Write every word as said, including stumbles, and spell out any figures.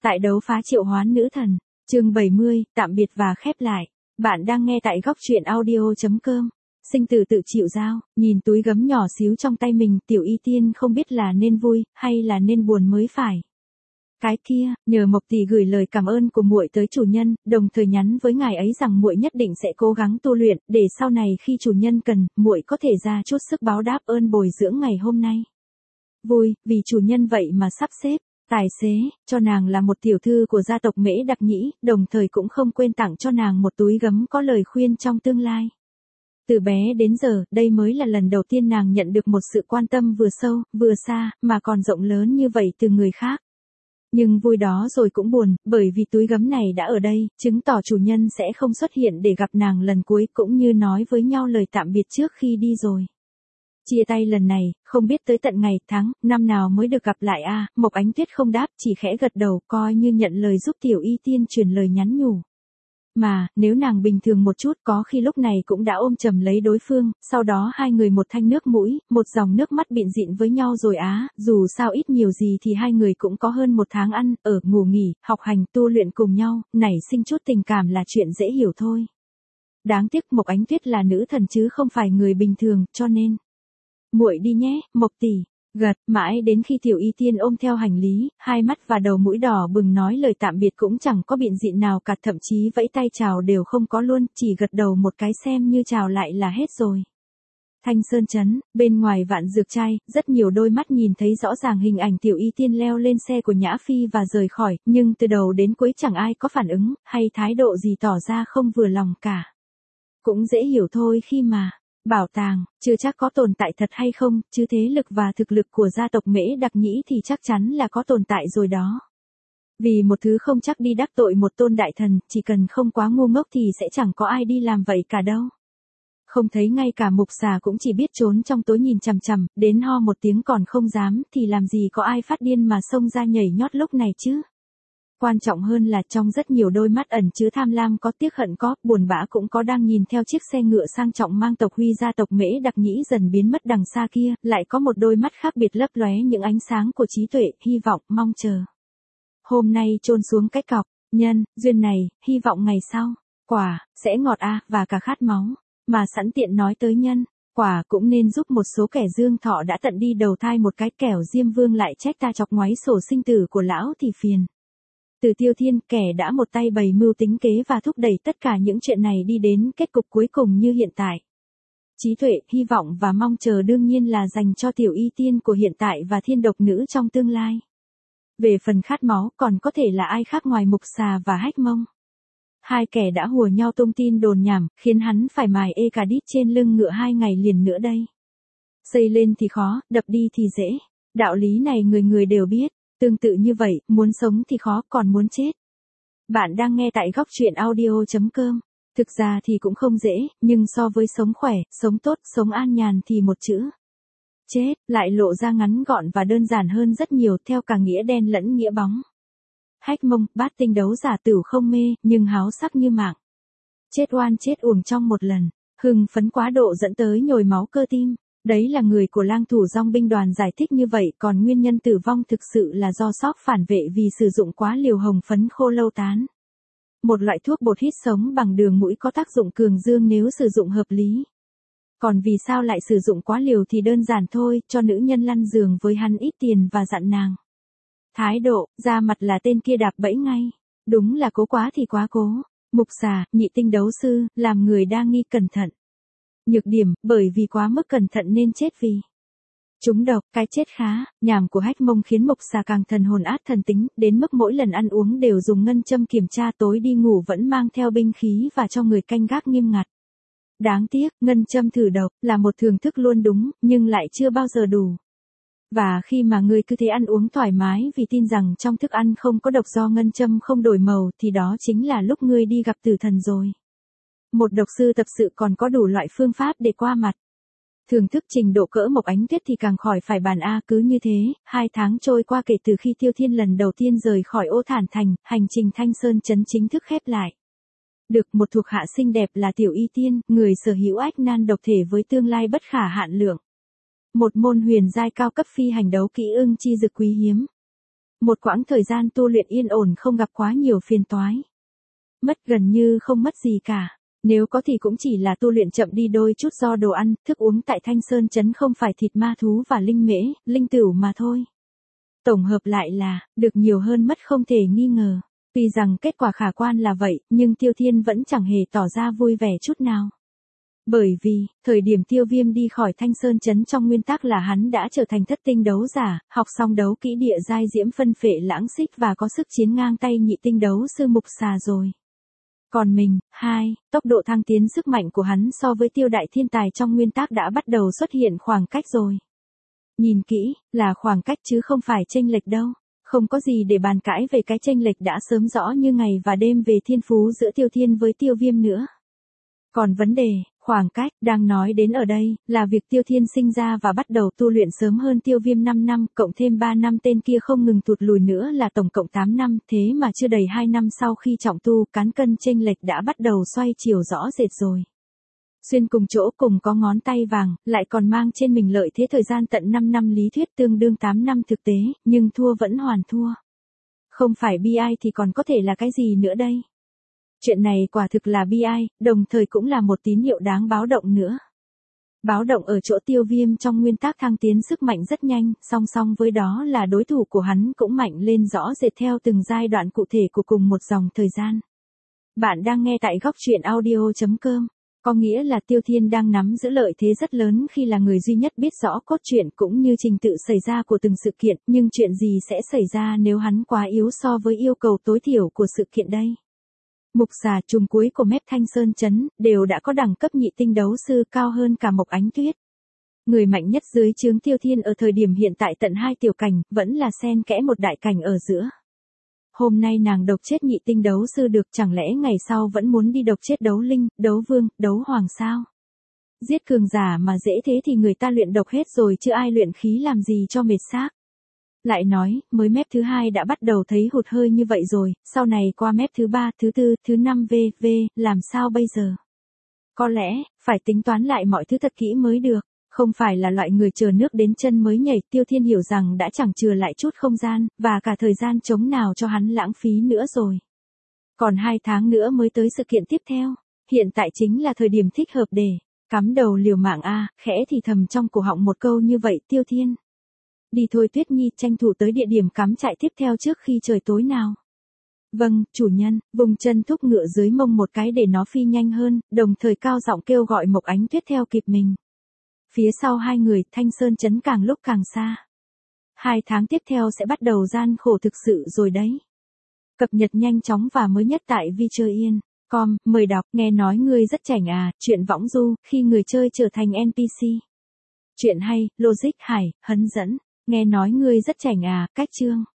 Tại đấu phá triệu hoán nữ thần, chương bảy mươi, tạm biệt và khép lại. Bạn đang nghe tại góc truyện audio chấm com. Sinh tử tự chịu giao, nhìn túi gấm nhỏ xíu trong tay mình, Tiểu Y Tiên không biết là nên vui, hay là nên buồn mới phải. Cái kia, nhờ Mộc tỷ gửi lời cảm ơn của muội tới chủ nhân, đồng thời nhắn với ngài ấy rằng muội nhất định sẽ cố gắng tu luyện, để sau này khi chủ nhân cần, muội có thể ra chút sức báo đáp ơn bồi dưỡng ngày hôm nay. Vui, vì chủ nhân vậy mà sắp xếp tài xế cho nàng là một tiểu thư của gia tộc Mễ Đặc Nhĩ, đồng thời cũng không quên tặng cho nàng một túi gấm có lời khuyên trong tương lai. Từ bé đến giờ, đây mới là lần đầu tiên nàng nhận được một sự quan tâm vừa sâu, vừa xa, mà còn rộng lớn như vậy từ người khác. Nhưng vui đó rồi cũng buồn, bởi vì túi gấm này đã ở đây, chứng tỏ chủ nhân sẽ không xuất hiện để gặp nàng lần cuối, cũng như nói với nhau lời tạm biệt trước khi đi rồi. Chia tay lần này, không biết tới tận ngày, tháng, năm nào mới được gặp lại a à, Mộc Ánh Tuyết không đáp, chỉ khẽ gật đầu, coi như nhận lời giúp Tiểu Y Tiên truyền lời nhắn nhủ. Mà, nếu nàng bình thường một chút, có khi lúc này cũng đã ôm chầm lấy đối phương, sau đó hai người một thanh nước mũi, một dòng nước mắt bịn dịn với nhau rồi á, dù sao ít nhiều gì thì hai người cũng có hơn một tháng ăn, ở, ngủ nghỉ, học hành, tu luyện cùng nhau, nảy sinh chút tình cảm là chuyện dễ hiểu thôi. Đáng tiếc Mộc Ánh Tuyết là nữ thần chứ không phải người bình thường, cho nên muội đi nhé, Mộc tỷ. Gật, mãi đến khi Tiểu Y Tiên ôm theo hành lý, hai mắt và đầu mũi đỏ bừng nói lời tạm biệt cũng chẳng có biện dịn nào cả, thậm chí vẫy tay chào đều không có luôn, chỉ gật đầu một cái xem như chào lại là hết rồi. Thanh Sơn Trấn, bên ngoài Vạn Dược Trai, rất nhiều đôi mắt nhìn thấy rõ ràng hình ảnh Tiểu Y Tiên leo lên xe của Nhã Phi và rời khỏi, nhưng từ đầu đến cuối chẳng ai có phản ứng, hay thái độ gì tỏ ra không vừa lòng cả. Cũng dễ hiểu thôi khi mà bảo tàng, chưa chắc có tồn tại thật hay không, chứ thế lực và thực lực của gia tộc Mễ Đặc Nhĩ thì chắc chắn là có tồn tại rồi đó. Vì một thứ không chắc đi đắc tội một tôn đại thần, chỉ cần không quá ngu ngốc thì sẽ chẳng có ai đi làm vậy cả đâu. Không thấy ngay cả Mục Xà cũng chỉ biết trốn trong tối nhìn chằm chằm, đến ho một tiếng còn không dám, thì làm gì có ai phát điên mà xông ra nhảy nhót lúc này chứ. Quan trọng hơn là trong rất nhiều đôi mắt ẩn chứa tham lam có, tiếc hận có, buồn bã cũng có, đang nhìn theo chiếc xe ngựa sang trọng mang tộc Huy gia tộc Mễ Đặc Nhĩ dần biến mất đằng xa kia, lại có một đôi mắt khác biệt lấp lóe những ánh sáng của trí tuệ, hy vọng, mong chờ. Hôm nay chôn xuống cái cọc, nhân, duyên này, hy vọng ngày sau, quả, sẽ ngọt a, và cả khát máu, mà sẵn tiện nói tới nhân. Quả cũng nên giúp một số kẻ dương thọ đã tận đi đầu thai một cái, kẻo Diêm Vương lại trách ta chọc ngoáy sổ sinh tử của lão thì phiền. Từ Tiêu Thiên, kẻ đã một tay bày mưu tính kế và thúc đẩy tất cả những chuyện này đi đến kết cục cuối cùng như hiện tại. Trí tuệ, hy vọng và mong chờ đương nhiên là dành cho Tiểu Y Tiên của hiện tại và thiên độc nữ trong tương lai. Về phần khát máu, còn có thể là ai khác ngoài Mục Xà và Hách Mông. Hai kẻ đã hùa nhau tung tin đồn nhảm, khiến hắn phải mài ê cà đít trên lưng ngựa hai ngày liền nữa đây. Xây lên thì khó, đập đi thì dễ. Đạo lý này người người đều biết. Tương tự như vậy, muốn sống thì khó, còn muốn chết. Bạn đang nghe tại góc truyện audio chấm com. Thực ra thì cũng không dễ, nhưng so với sống khỏe, sống tốt, sống an nhàn thì một chữ chết lại lộ ra ngắn gọn và đơn giản hơn rất nhiều, theo cả nghĩa đen lẫn nghĩa bóng. Hách Mông, bát tinh đấu giả tửu không mê, nhưng háo sắc như mạng. Chết oan chết uổng trong một lần, hưng phấn quá độ dẫn tới nhồi máu cơ tim. Đấy là người của Lang Thủ Dong binh đoàn giải thích như vậy, còn nguyên nhân tử vong thực sự là do sốc phản vệ vì sử dụng quá liều hồng phấn khô lâu tán. Một loại thuốc bột hít sống bằng đường mũi có tác dụng cường dương nếu sử dụng hợp lý. Còn vì sao lại sử dụng quá liều thì đơn giản thôi, cho nữ nhân lăn giường với hắn ít tiền và dặn nàng. Thái độ, ra mặt là tên kia đạp bẫy ngay. Đúng là cố quá thì quá cố. Mục Xà, nhị tinh đấu sư, làm người đa nghi cẩn thận. Nhược điểm, bởi vì quá mức cẩn thận nên chết vì trúng độc, cái chết khá, nhảm của Hách Mông khiến Mục Xà càng thần hồn át thần tính, đến mức mỗi lần ăn uống đều dùng ngân châm kiểm tra, tối đi ngủ vẫn mang theo binh khí và cho người canh gác nghiêm ngặt. Đáng tiếc, ngân châm thử độc, là một thưởng thức luôn đúng, nhưng lại chưa bao giờ đủ. Và khi mà ngươi cứ thế ăn uống thoải mái vì tin rằng trong thức ăn không có độc do ngân châm không đổi màu thì đó chính là lúc ngươi đi gặp tử thần rồi. Một độc sư tập sự còn có đủ loại phương pháp để qua mặt. Thưởng thức trình độ cỡ Mộc Ánh Tuyết thì càng khỏi phải bàn a, cứ như thế, hai tháng trôi qua kể từ khi Tiêu Thiên lần đầu tiên rời khỏi Ô Thản Thành, hành trình Thanh Sơn Trấn chính thức khép lại. Được một thuộc hạ xinh đẹp là Tiểu Y Tiên, người sở hữu ách nan độc thể với tương lai bất khả hạn lượng. Một môn huyền giai cao cấp phi hành đấu kỹ ưng chi dực quý hiếm. Một quãng thời gian tu luyện yên ổn không gặp quá nhiều phiền toái. Mất gần như không mất gì cả. Nếu có thì cũng chỉ là tu luyện chậm đi đôi chút do đồ ăn, thức uống tại Thanh Sơn Trấn không phải thịt ma thú và linh mễ, linh tửu mà thôi. Tổng hợp lại là, được nhiều hơn mất không thể nghi ngờ. Tuy rằng kết quả khả quan là vậy, nhưng Tiêu Thiên vẫn chẳng hề tỏ ra vui vẻ chút nào. Bởi vì, thời điểm Tiêu Viêm đi khỏi Thanh Sơn Trấn trong nguyên tắc là hắn đã trở thành thất tinh đấu giả, học xong đấu kỹ địa giai diễm phân phệ lãng xích và có sức chiến ngang tay nhị tinh đấu sư mục xà rồi. Còn mình, hai, tốc độ thăng tiến sức mạnh của hắn so với Tiêu đại thiên tài trong nguyên tắc đã bắt đầu xuất hiện khoảng cách rồi. Nhìn kỹ, là khoảng cách chứ không phải chênh lệch đâu. Không có gì để bàn cãi về cái chênh lệch đã sớm rõ như ngày và đêm về thiên phú giữa Tiêu Thiên với Tiêu Viêm nữa. Còn vấn đề, khoảng cách, đang nói đến ở đây, là việc Tiêu Thiên sinh ra và bắt đầu tu luyện sớm hơn Tiêu Viêm năm năm, cộng thêm ba năm tên kia không ngừng tụt lùi nữa là tổng cộng tám năm, thế mà chưa đầy hai năm sau khi trọng tu, cán cân chênh lệch đã bắt đầu xoay chiều rõ rệt rồi. Xuyên cùng chỗ cùng có ngón tay vàng, lại còn mang trên mình lợi thế thời gian tận năm năm lý thuyết tương đương tám năm thực tế, nhưng thua vẫn hoàn thua. Không phải bi ai thì còn có thể là cái gì nữa đây? Chuyện này quả thực là bi ai, đồng thời cũng là một tín hiệu đáng báo động nữa. Báo động ở chỗ Tiêu Viêm trong nguyên tắc thăng tiến sức mạnh rất nhanh, song song với đó là đối thủ của hắn cũng mạnh lên rõ rệt theo từng giai đoạn cụ thể của cùng một dòng thời gian. Bạn đang nghe tại góc truyện audio chấm com. Có nghĩa là Tiêu Thiên đang nắm giữ lợi thế rất lớn khi là người duy nhất biết rõ cốt truyện cũng như trình tự xảy ra của từng sự kiện, nhưng chuyện gì sẽ xảy ra nếu hắn quá yếu so với yêu cầu tối thiểu của sự kiện đây? Mục xà trùng cuối của mép Thanh Sơn Trấn, đều đã có đẳng cấp nhị tinh đấu sư cao hơn cả Mộc Ánh Tuyết. Người mạnh nhất dưới trướng Tiêu Thiên ở thời điểm hiện tại tận hai tiểu cảnh, vẫn là xen kẽ một đại cảnh ở giữa. Hôm nay nàng độc chết nhị tinh đấu sư được, chẳng lẽ ngày sau vẫn muốn đi độc chết đấu linh, đấu vương, đấu hoàng sao? Giết cường giả mà dễ thế thì người ta luyện độc hết rồi chứ ai luyện khí làm gì cho mệt xác. Lại nói, mới mép thứ hai đã bắt đầu thấy hụt hơi như vậy rồi, sau này qua mép thứ ba, thứ tư, thứ năm vv, làm sao bây giờ? Có lẽ, phải tính toán lại mọi thứ thật kỹ mới được. Không phải là loại người chờ nước đến chân mới nhảy, Tiêu Thiên hiểu rằng đã chẳng chừa lại chút không gian, và cả thời gian trống nào cho hắn lãng phí nữa rồi. Còn hai tháng nữa mới tới sự kiện tiếp theo, hiện tại chính là thời điểm thích hợp để cắm đầu liều mạng a, khẽ thì thầm trong cổ họng một câu như vậy Tiêu Thiên. Đi thôi Tuyết Nhi, tranh thủ tới địa điểm cắm trại tiếp theo trước khi trời tối nào. Vâng, chủ nhân, vùng chân thúc ngựa dưới mông một cái để nó phi nhanh hơn, đồng thời cao giọng kêu gọi Mộc Ánh Tuyết theo kịp mình. Phía sau hai người, Thanh Sơn Trấn càng lúc càng xa. Hai tháng tiếp theo sẽ bắt đầu gian khổ thực sự rồi đấy. Cập nhật nhanh chóng và mới nhất tại vi chơi yên chấm com, mời đọc, nghe nói ngươi rất chảnh à, chuyện võng du, khi người chơi trở thành en pê xê. Chuyện hay, logic hải, hấn dẫn, nghe nói ngươi rất chảnh à, cách chương.